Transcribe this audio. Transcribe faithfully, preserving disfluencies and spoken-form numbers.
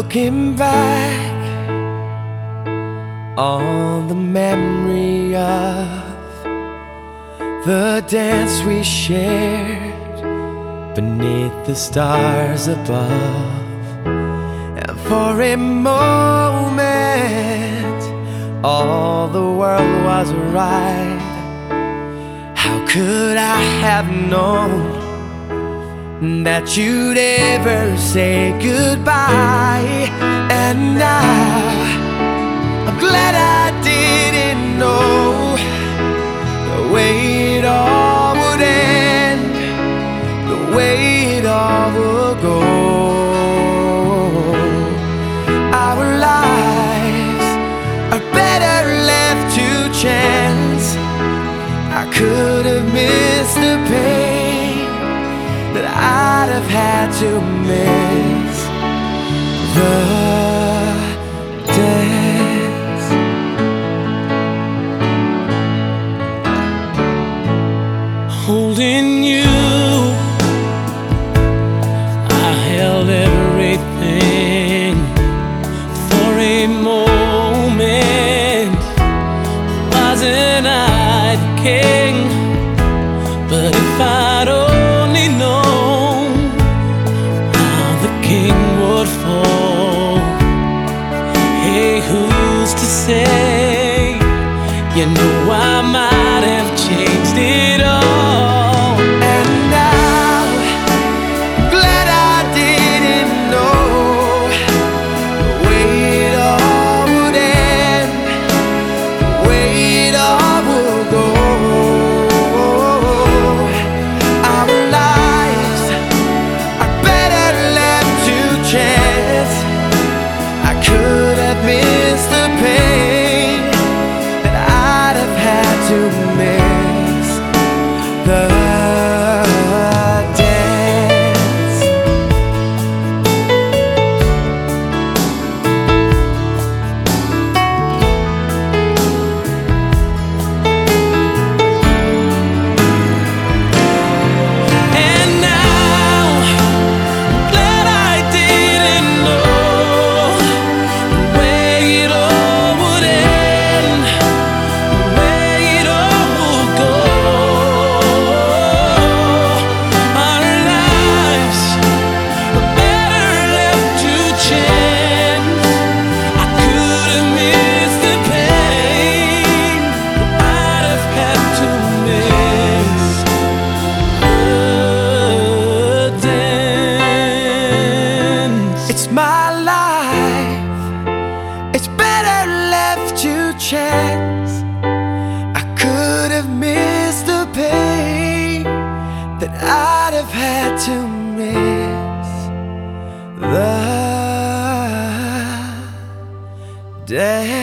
Looking back on the memory of the dance we shared beneath the stars above, and for a moment all the world was right. How could I have known that you'd ever say goodbye? And now I'm glad I didn't know the way it all would end, the way it all would go. Our lives are better left to chance. I could have missed the pain that I'd have had to miss the dance. Holding you, I held everything for a moment. Wasn't I the king? But if I'd only known how the king would fall, hey, who's to say? You know I might have changed it all. And now I'm glad I didn't know the way it all would end, the way it all would go. Our lives are better left to chance. I could have missed the pain that I'd have had to miss the dance. And now I'm glad I didn't know the way it all would end, the way it all would go. Our lives are better left to chance. I could have missed the pain that I'd have had to miss the dance. It's my life, it's better left to chance. I could have missed the pain that I'd have had to miss the dance.